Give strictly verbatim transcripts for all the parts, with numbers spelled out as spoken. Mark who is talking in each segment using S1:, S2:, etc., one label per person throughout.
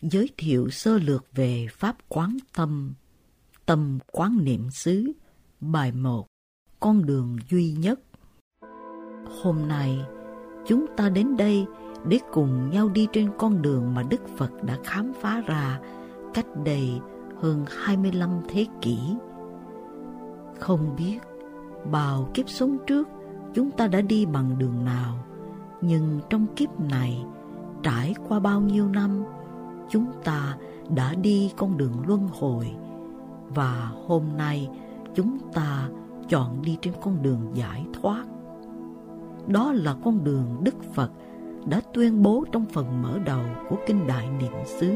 S1: Giới thiệu sơ lược về Pháp Quán Tâm, Tâm Quán Niệm xứ, bài một, con đường duy nhất. Hôm nay, chúng ta đến đây để cùng nhau đi trên con đường mà Đức Phật đã khám phá ra cách đây hơn hai mươi lăm thế kỷ. Không biết bao kiếp sống trước chúng ta đã đi bằng đường nào, nhưng trong kiếp này, trải qua bao nhiêu năm, chúng ta đã đi con đường luân hồi, và hôm nay chúng ta chọn đi trên con đường giải thoát. Đó là con đường Đức Phật đã tuyên bố trong phần mở đầu của Kinh Đại Niệm xứ.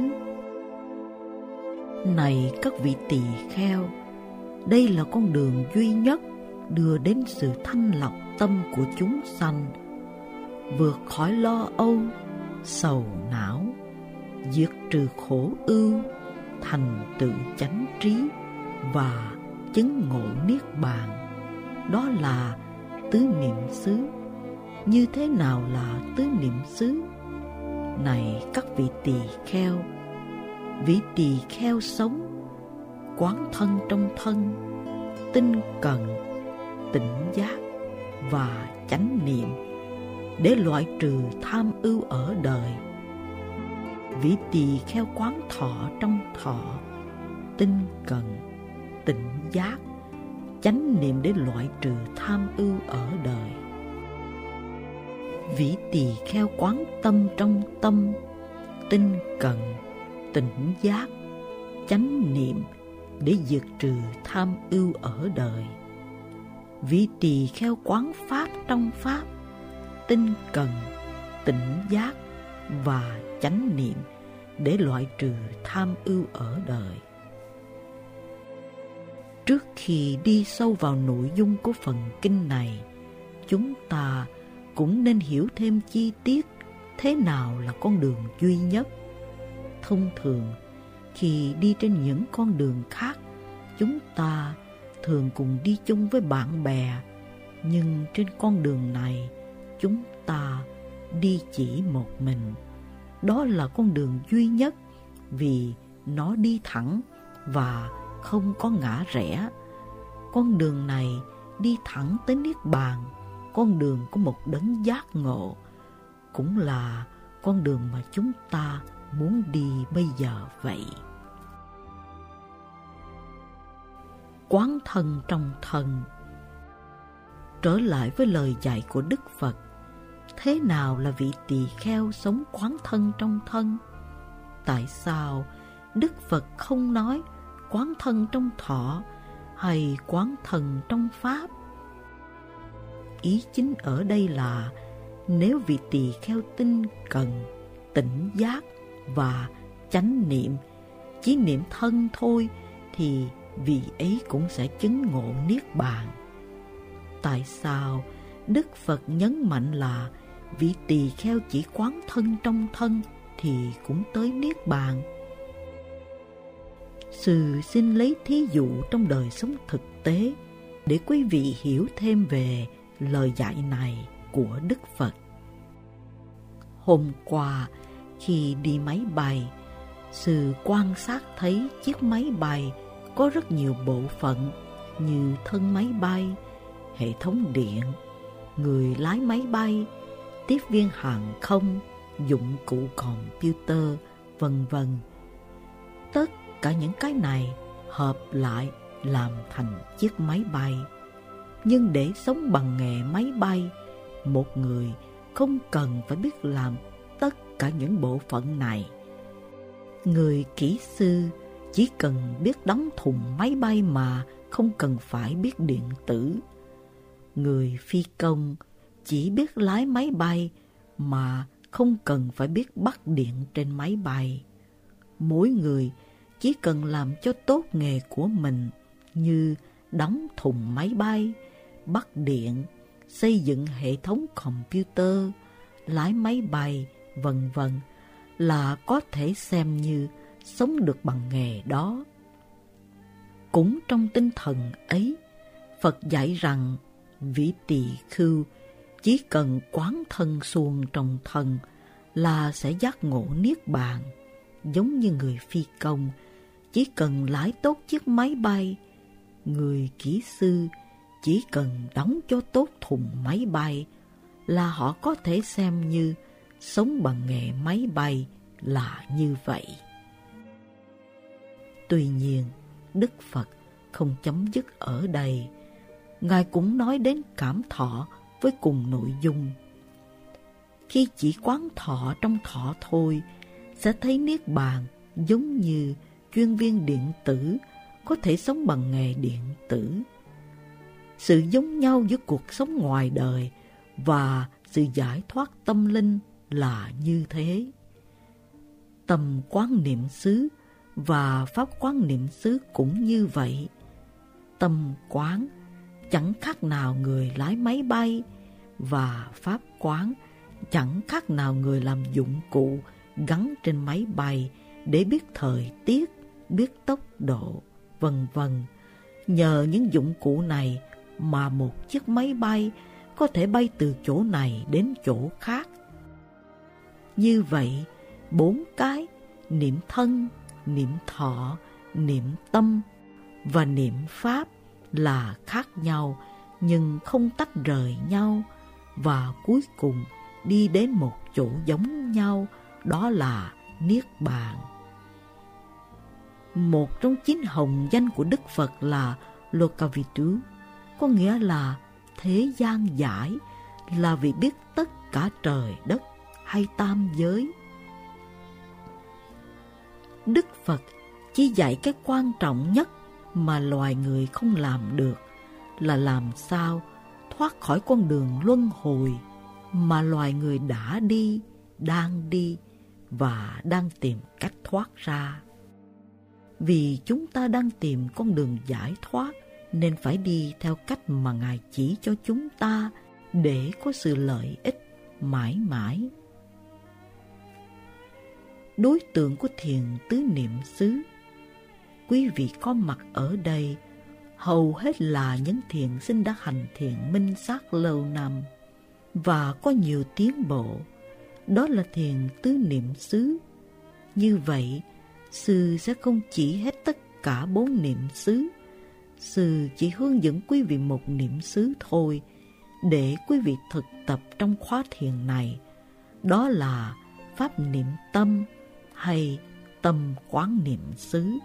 S1: Này các vị tỳ kheo, đây là con đường duy nhất đưa đến sự thanh lọc tâm của chúng sanh, vượt khỏi lo âu, sầu não, diệt trừ khổ ưu, thành tựu chánh trí và chứng ngộ niết bàn. Đó là tứ niệm xứ. Như thế nào là tứ niệm xứ? Này các vị tỳ kheo, vị tỳ kheo sống quán thân trong thân, tinh cần, tỉnh giác và chánh niệm để loại trừ tham ưu ở đời. Vị tỳ kheo quán thọ trong thọ, tinh cần, tỉnh giác, chánh niệm để loại trừ tham ưu ở đời. Vị tỳ kheo quán tâm trong tâm, tinh cần, tỉnh giác, chánh niệm để diệt trừ tham ưu ở đời. Vị tỳ kheo quán pháp trong pháp, tinh cần, tỉnh giác và chánh niệm để loại trừ tham ưu ở đời. Trước khi đi sâu vào nội dung của phần kinh này, chúng ta cũng nên hiểu thêm chi tiết thế nào là con đường duy nhất. Thông thường, khi đi trên những con đường khác, chúng ta thường cùng đi chung với bạn bè, nhưng trên con đường này, chúng ta đi chỉ một mình. Đó là con đường duy nhất vì nó đi thẳng và không có ngã rẽ. Con đường này đi thẳng tới Niết Bàn, con đường của một đấng giác ngộ, cũng là con đường mà chúng ta muốn đi bây giờ vậy. Quán thân trong thân. Trở lại với lời dạy của Đức Phật, thế nào là vị tỳ kheo sống quán thân trong thân? Tại sao Đức Phật không nói quán thân trong thọ hay quán thân trong pháp? Ý chính ở đây là nếu vị tỳ kheo tinh cần, tỉnh giác và chánh niệm chỉ niệm thân thôi thì vị ấy cũng sẽ chứng ngộ niết bàn. Tại sao Đức Phật nhấn mạnh là vị tỳ kheo chỉ quán thân trong thân thì cũng tới niết bàn? Sư xin lấy thí dụ trong đời sống thực tế để quý vị hiểu thêm về lời dạy này của Đức Phật. Hôm qua, khi đi máy bay, Sư quan sát thấy chiếc máy bay có rất nhiều bộ phận như thân máy bay, hệ thống điện, người lái máy bay, tiếp viên hàng không, dụng cụ computer, vân vân. Tất cả những cái này hợp lại làm thành chiếc máy bay. Nhưng để sống bằng nghề máy bay, một người không cần phải biết làm tất cả những bộ phận này. Người kỹ sư chỉ cần biết đóng thùng máy bay mà không cần phải biết điện tử. Người phi công chỉ biết lái máy bay mà không cần phải biết bắt điện trên máy bay. Mỗi người chỉ cần làm cho tốt nghề của mình như đóng thùng máy bay, bắt điện, xây dựng hệ thống computer, lái máy bay, vân vân là có thể xem như sống được bằng nghề đó. Cũng trong tinh thần ấy, Phật dạy rằng vị tỳ khưu chỉ cần quán thân xuông trong thân là sẽ giác ngộ niết bàn. giống như người phi công, chỉ cần lái tốt chiếc máy bay. Người kỹ sư chỉ cần đóng cho tốt thùng máy bay là họ có thể xem như sống bằng nghề máy bay là như vậy. Tuy nhiên, Đức Phật không chấm dứt ở đây. Ngài cũng nói đến cảm thọ với cùng nội dung. Khi chỉ quán thọ trong thọ thôi, sẽ thấy Niết Bàn giống như chuyên viên điện tử có thể sống bằng nghề điện tử. Sự giống nhau giữa cuộc sống ngoài đời và sự giải thoát tâm linh là như thế. Tâm quán niệm xứ và pháp quán niệm xứ cũng như vậy. Tâm quán chẳng khác nào người lái máy bay, và pháp quán chẳng khác nào người làm dụng cụ gắn trên máy bay để biết thời tiết, biết tốc độ, vân vân. Nhờ những dụng cụ này mà một chiếc máy bay có thể bay từ chỗ này đến chỗ khác. Như vậy, bốn cái niệm thân, niệm thọ, niệm tâm và niệm pháp là khác nhau nhưng không tách rời nhau, và cuối cùng đi đến một chỗ giống nhau, đó là Niết Bàn. Một trong chín hồng danh của Đức Phật là Lokavitu, có nghĩa là thế gian giải, là vì biết tất cả trời đất hay tam giới. Đức Phật chỉ dạy cái quan trọng nhất mà loài người không làm được là làm sao thoát khỏi con đường luân hồi mà loài người đã đi, đang đi và đang tìm cách thoát ra. Vì chúng ta đang tìm con đường giải thoát nên phải đi theo cách mà Ngài chỉ cho chúng ta để có sự lợi ích mãi mãi. Đối tượng của thiền tứ niệm xứ, quý vị có mặt ở đây hầu hết là những thiền sinh đã hành thiền minh sát lâu năm và có nhiều tiến bộ. Đó là thiền tứ niệm xứ. Như vậy, Sư sẽ không chỉ hết tất cả bốn niệm xứ. Sư chỉ hướng dẫn quý vị một niệm xứ thôi để quý vị thực tập trong khóa thiền này. Đó là pháp niệm tâm hay tâm quán niệm xứ.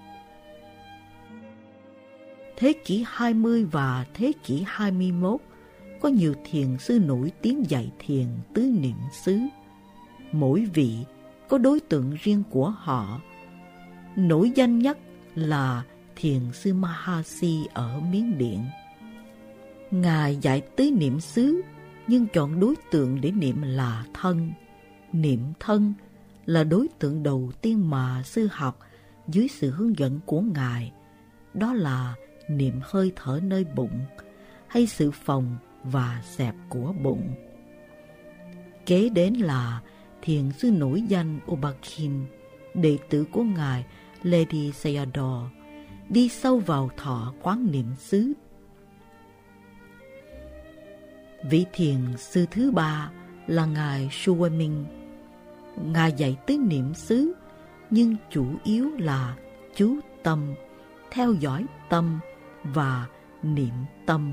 S1: Thế kỷ hai mươi và thế kỷ hai mươi mốt có nhiều thiền sư nổi tiếng dạy thiền tứ niệm xứ. Mỗi vị có đối tượng riêng của họ. Nổi danh nhất là thiền sư Mahasi ở Miến Điện. Ngài dạy tứ niệm xứ nhưng chọn đối tượng để niệm là thân. Niệm thân là đối tượng đầu tiên mà sư học dưới sự hướng dẫn của Ngài. Đó là niệm hơi thở nơi bụng hay sự phồng và xẹp của bụng. Kế đến là thiền sư nổi danh Obakin, đệ tử của Ngài Ledi Sayadaw, đi sâu vào thọ quán niệm xứ. Vị thiền sư thứ ba là Ngài Shuamin. Ngài dạy tứ niệm xứ nhưng chủ yếu là chú tâm, theo dõi tâm và niệm tâm.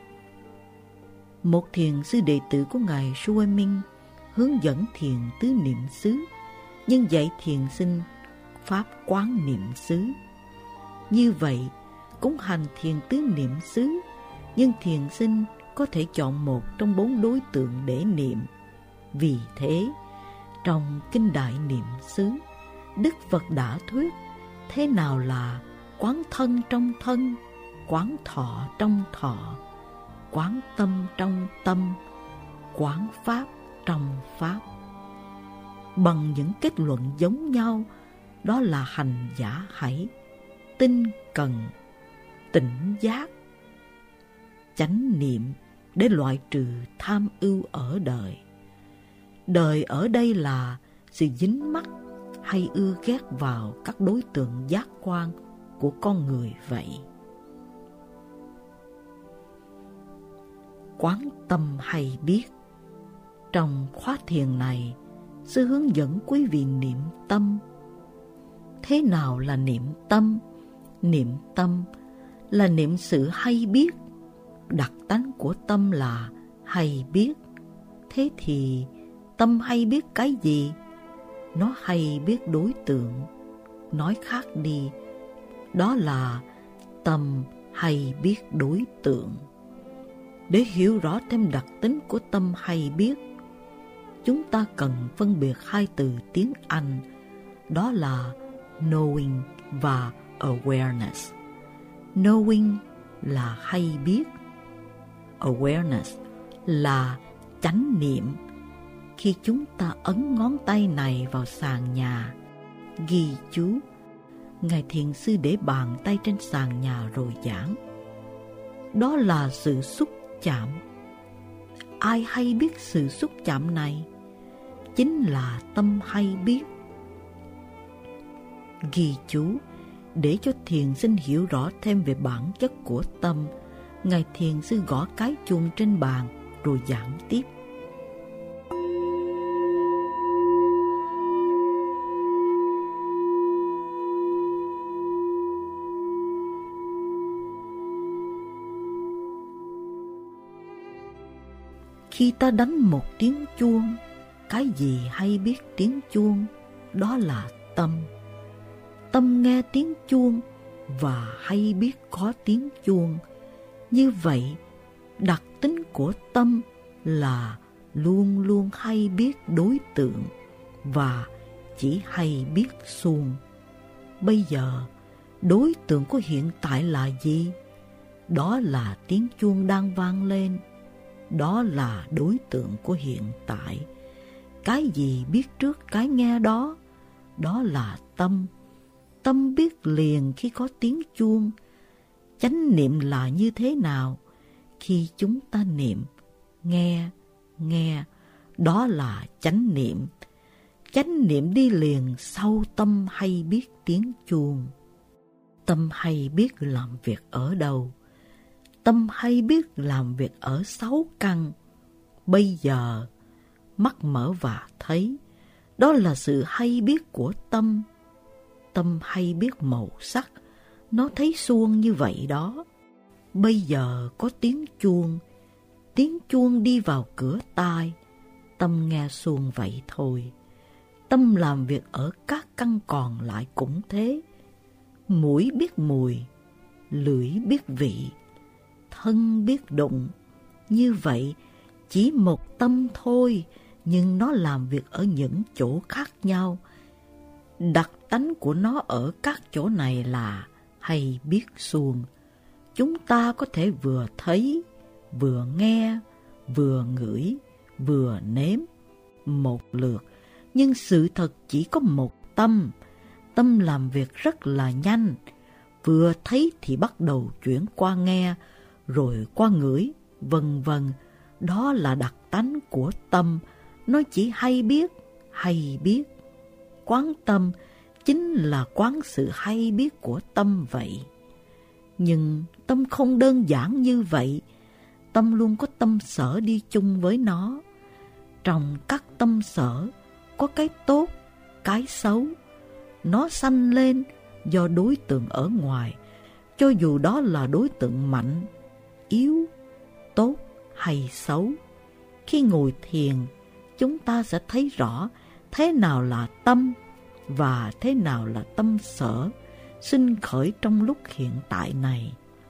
S1: Một thiền sư đệ tử của Ngài Shuamin hướng dẫn thiền tứ niệm xứ nhưng dạy thiền sinh pháp quán niệm xứ. Như vậy cũng hành thiền tứ niệm xứ, nhưng thiền sinh có thể chọn một trong bốn đối tượng để niệm. Vì thế, trong Kinh Đại Niệm xứ, Đức Phật đã thuyết thế nào là quán thân trong thân, quán thọ trong thọ, quán tâm trong tâm, quán pháp trong pháp. Bằng những kết luận giống nhau, đó là hành giả hãy tinh cần, tỉnh giác, chánh niệm để loại trừ tham ưu ở đời. Đời ở đây là sự dính mắc hay ưa ghét vào các đối tượng giác quan của con người vậy. Quán tâm hay biết. Trong khóa thiền này, sư hướng dẫn quý vị niệm tâm. Thế nào là niệm tâm? Niệm tâm là niệm sự hay biết. Đặc tánh của tâm là hay biết. Thế thì tâm hay biết cái gì? Nó hay biết đối tượng. Nói khác đi, đó là tâm hay biết đối tượng. Để hiểu rõ thêm đặc tính của tâm hay biết, chúng ta cần phân biệt hai từ tiếng Anh, đó là knowing và awareness. Knowing là hay biết, awareness là chánh niệm. Khi chúng ta ấn ngón tay này vào sàn nhà, ghi chú, Ngài Thiền Sư để bàn tay trên sàn nhà rồi giảng. Đó là sự xúc chạm. Ai hay biết sự xúc chạm này? Chính là tâm hay biết. Ghi chú, để cho thiền sinh hiểu rõ thêm về bản chất của tâm, Ngài Thiền Sư gõ cái chuông trên bàn rồi giảng tiếp. Khi ta đánh một tiếng chuông, cái gì hay biết tiếng chuông? Đó là tâm. Tâm nghe tiếng chuông và hay biết có tiếng chuông. Như vậy, đặc tính của tâm là luôn luôn hay biết đối tượng và chỉ hay biết suông. Bây giờ, đối tượng của hiện tại là gì? Đó là tiếng chuông đang vang lên. Đó là đối tượng của hiện tại. Cái gì biết trước cái nghe đó? Đó là tâm. Tâm biết liền khi có tiếng chuông. Chánh niệm là như thế nào? Khi chúng ta niệm, nghe, nghe, đó là chánh niệm. Chánh niệm đi liền sau tâm hay biết tiếng chuông. Tâm hay biết làm việc ở đâu? Tâm hay biết làm việc ở sáu căn. Bây giờ, mắt mở và thấy, đó là sự hay biết của tâm. Tâm hay biết màu sắc, nó thấy suông như vậy đó. Bây giờ có tiếng chuông, tiếng chuông đi vào cửa tai, tâm nghe suông vậy thôi. Tâm làm việc ở các căn còn lại cũng thế. Mũi biết mùi, lưỡi biết vị, thân biết đụng. Như vậy, chỉ một tâm thôi, nhưng nó làm việc ở những chỗ khác nhau. Đặc tánh của nó ở các chỗ này là hay biết suông. Chúng ta có thể vừa thấy, vừa nghe, vừa ngửi, vừa nếm một lượt. Nhưng sự thật chỉ có một tâm. Tâm làm việc rất là nhanh. Vừa thấy thì bắt đầu chuyển qua nghe, rồi qua ngửi, vân vân. Đó là đặc tánh của tâm. Nó chỉ hay biết, hay biết. Quán tâm chính là quán sự hay biết của tâm vậy. Nhưng tâm không đơn giản như vậy. Tâm luôn có tâm sở đi chung với nó. Trong các tâm sở có cái tốt, cái xấu. Nó sanh lên do đối tượng ở ngoài, cho dù đó là đối tượng mạnh, yếu, tốt hay xấu. Khi ngồi thiền, chúng ta sẽ thấy rõ thế nào là tâm và thế nào là tâm sở sinh khởi trong lúc hiện tại này.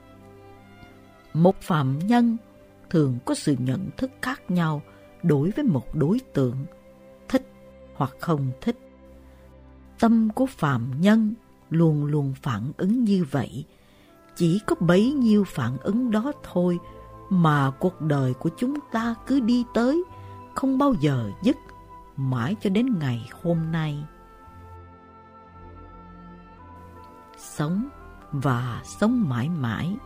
S1: Một phạm nhân thường có sự nhận thức khác nhau đối với một đối tượng, thích hoặc không thích. Tâm của phạm nhân luôn luôn phản ứng như vậy. Chỉ có bấy nhiêu phản ứng đó thôi mà cuộc đời của chúng ta cứ đi tới, không bao giờ dứt, mãi cho đến ngày hôm nay. Sống và sống mãi mãi.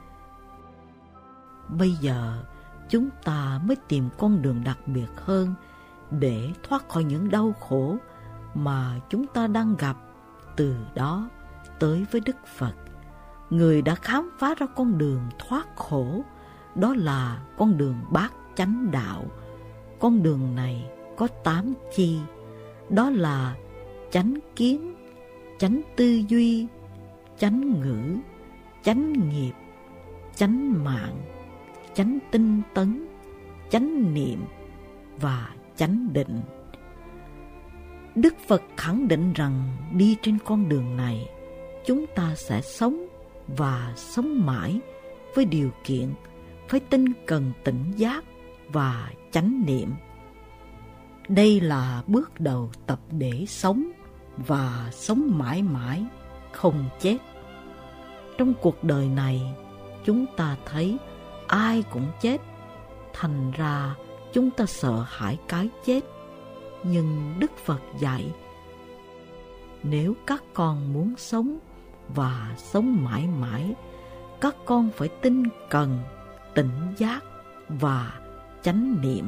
S1: Bây giờ chúng ta mới tìm con đường đặc biệt hơn để thoát khỏi những đau khổ mà chúng ta đang gặp. Từ đó tới với Đức Phật, Người đã khám phá ra con đường thoát khổ. Đó là con đường bát chánh đạo. Con đường này có tám chi. Đó là chánh kiến, chánh tư duy, chánh ngữ, chánh nghiệp, chánh mạng, chánh tinh tấn, chánh niệm và chánh định. Đức Phật khẳng định rằng đi trên con đường này, chúng ta sẽ sống và sống mãi với điều kiện phải tinh cần tỉnh giác và chánh niệm. Đây là bước đầu tập để sống và sống mãi mãi, không chết. Trong cuộc đời này, chúng ta thấy ai cũng chết, thành ra chúng ta sợ hãi cái chết. Nhưng Đức Phật dạy, nếu các con muốn sống và sống mãi mãi, các con phải tinh cần, tỉnh giác và chánh niệm.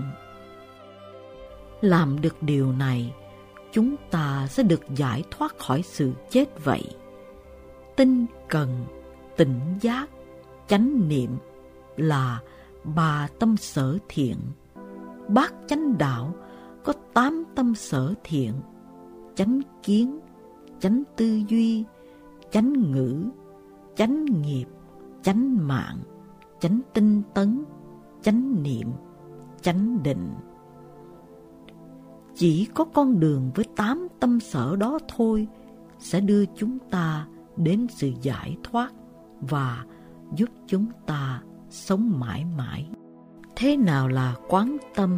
S1: Làm được điều này, chúng ta sẽ được giải thoát khỏi sự chết vậy. Tinh cần, tỉnh giác, chánh niệm là ba tâm sở thiện. Bát chánh đạo có tám tâm sở thiện: chánh kiến, chánh tư duy, chánh ngữ, chánh nghiệp, chánh mạng, chánh tinh tấn, chánh niệm, chánh định. Chỉ có con đường với tám tâm sở đó thôi sẽ đưa chúng ta đến sự giải thoát và giúp chúng ta sống mãi mãi. Thế nào là quán tâm?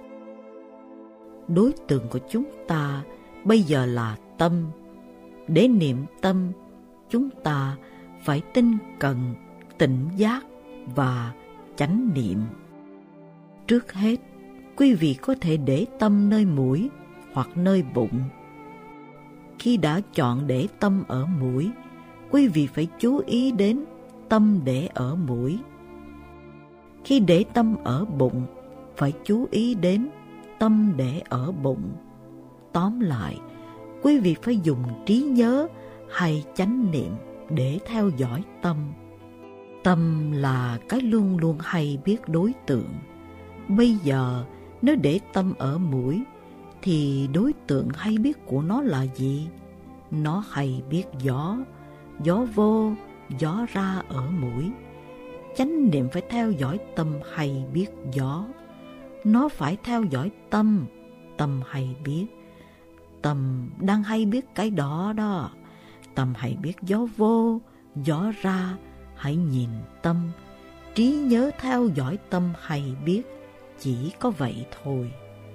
S1: Đối tượng của chúng ta bây giờ là tâm. Để niệm tâm, chúng ta phải tinh cần, tỉnh giác và chánh niệm. Trước hết, quý vị có thể để tâm nơi mũi hoặc nơi bụng. Khi đã chọn để tâm ở mũi, quý vị phải chú ý đến tâm để ở mũi. Khi để tâm ở bụng, phải chú ý đến tâm để ở bụng. Tóm lại, quý vị phải dùng trí nhớ hay chánh niệm để theo dõi tâm. Tâm là cái luôn luôn hay biết đối tượng. Bây giờ, nếu để tâm ở mũi, thì đối tượng hay biết của nó là gì? Nó hay biết gió, gió vô, gió ra ở mũi. Chánh niệm phải theo dõi tâm hay biết gió. Nó phải theo dõi tâm, tâm hay biết. Tâm đang hay biết cái đó đó. Tâm hay biết gió vô, gió ra, hãy nhìn tâm. Trí nhớ theo dõi tâm hay biết, chỉ có vậy thôi.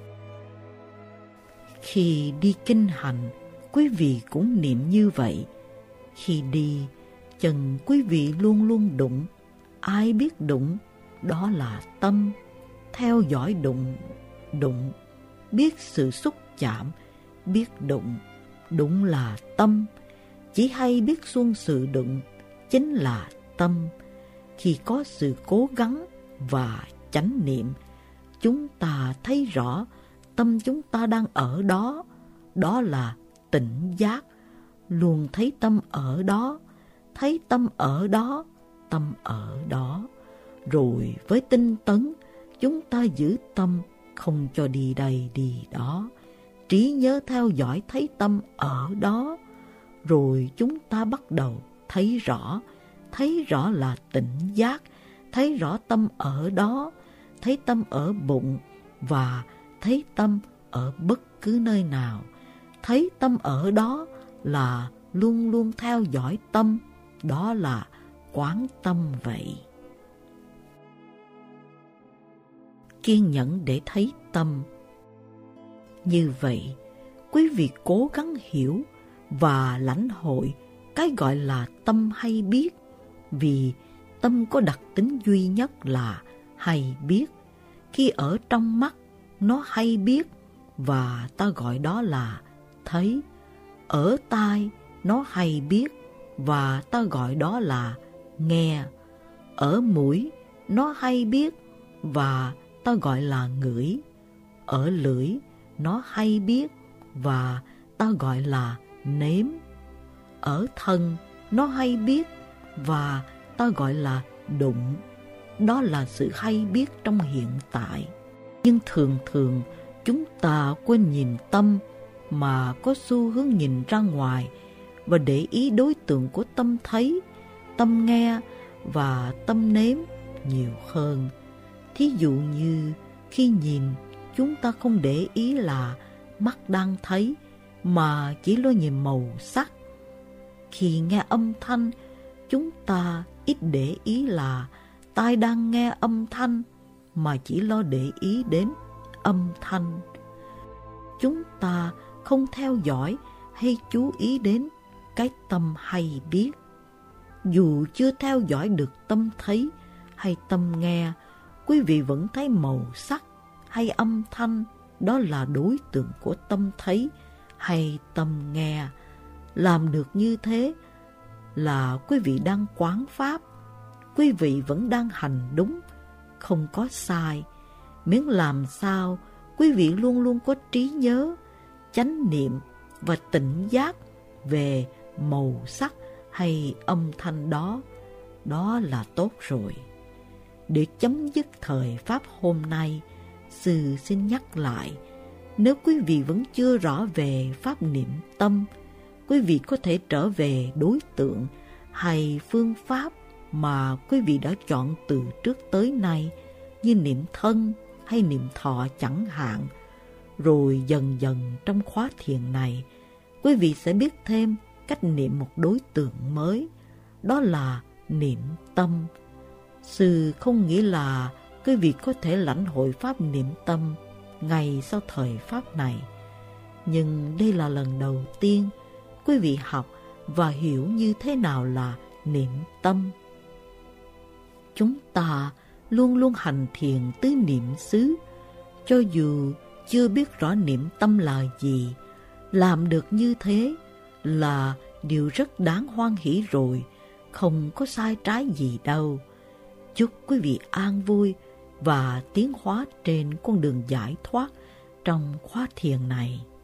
S1: Khi đi kinh hành, quý vị cũng niệm như vậy. Khi đi, chân quý vị luôn luôn đụng. Ai biết đụng, đó là tâm. Theo dõi đụng, đụng, biết sự xúc chạm, biết đụng, đụng là tâm. Chỉ hay biết xuân sự đụng, chính là tâm. Khi có sự cố gắng và chánh niệm, chúng ta thấy rõ tâm chúng ta đang ở đó, đó là tỉnh giác. Luôn thấy tâm ở đó, thấy tâm ở đó, tâm ở đó. Rồi với tinh tấn, chúng ta giữ tâm không cho đi đây đi đó. Trí nhớ theo dõi thấy tâm ở đó. Rồi chúng ta bắt đầu thấy rõ, thấy rõ là tỉnh giác, thấy rõ tâm ở đó, thấy tâm ở bụng và thấy tâm ở bất cứ nơi nào. Thấy tâm ở đó là luôn luôn theo dõi tâm, đó là quán tâm vậy. Kiên nhẫn để thấy tâm. Như vậy, quý vị cố gắng hiểu và lãnh hội cái gọi là tâm hay biết, vì tâm có đặc tính duy nhất là hay biết. Khi ở trong mắt, nó hay biết và ta gọi đó là thấy. Ở tai, nó hay biết và ta gọi đó là nghe. Ở mũi, nó hay biết và ta gọi là ngửi. Ở lưỡi, nó hay biết và ta gọi là nếm. Ở thân, nó hay biết và ta gọi là đụng. Đó là sự hay biết trong hiện tại. Nhưng thường thường chúng ta quên nhìn tâm mà có xu hướng nhìn ra ngoài và để ý đối tượng của tâm thấy, tâm nghe và tâm nếm nhiều hơn. Thí dụ như khi nhìn, chúng ta không để ý là mắt đang thấy, mà chỉ lo nhìn màu sắc. Khi nghe âm thanh, chúng ta ít để ý là tai đang nghe âm thanh, mà chỉ lo để ý đến âm thanh. Chúng ta không theo dõi hay chú ý đến cái tâm hay biết. Dù chưa theo dõi được tâm thấy hay tâm nghe, quý vị vẫn thấy màu sắc hay âm thanh đó là đối tượng của tâm thấy hay tâm nghe. Làm được như thế là quý vị đang quán pháp, quý vị vẫn đang hành đúng, không có sai. Miễn làm sao quý vị luôn luôn có trí nhớ, chánh niệm và tỉnh giác về màu sắc hay âm thanh đó, đó là tốt rồi. Để chấm dứt thời pháp hôm nay, sư xin nhắc lại, nếu quý vị vẫn chưa rõ về pháp niệm tâm, quý vị có thể trở về đối tượng hay phương pháp mà quý vị đã chọn từ trước tới nay, như niệm thân hay niệm thọ chẳng hạn. Rồi dần dần trong khóa thiền này, quý vị sẽ biết thêm cách niệm một đối tượng mới, đó là niệm tâm. Sư không nghĩ là quý vị có thể lãnh hội pháp niệm tâm ngay sau thời pháp này, nhưng đây là lần đầu tiên quý vị học và hiểu như thế nào là niệm tâm. Chúng ta luôn luôn hành thiền tứ niệm xứ, cho dù chưa biết rõ niệm tâm là gì. Làm được như thế là điều rất đáng hoan hỷ rồi, không có sai trái gì đâu. Chúc quý vị an vui và tiến hóa trên con đường giải thoát trong khóa thiền này.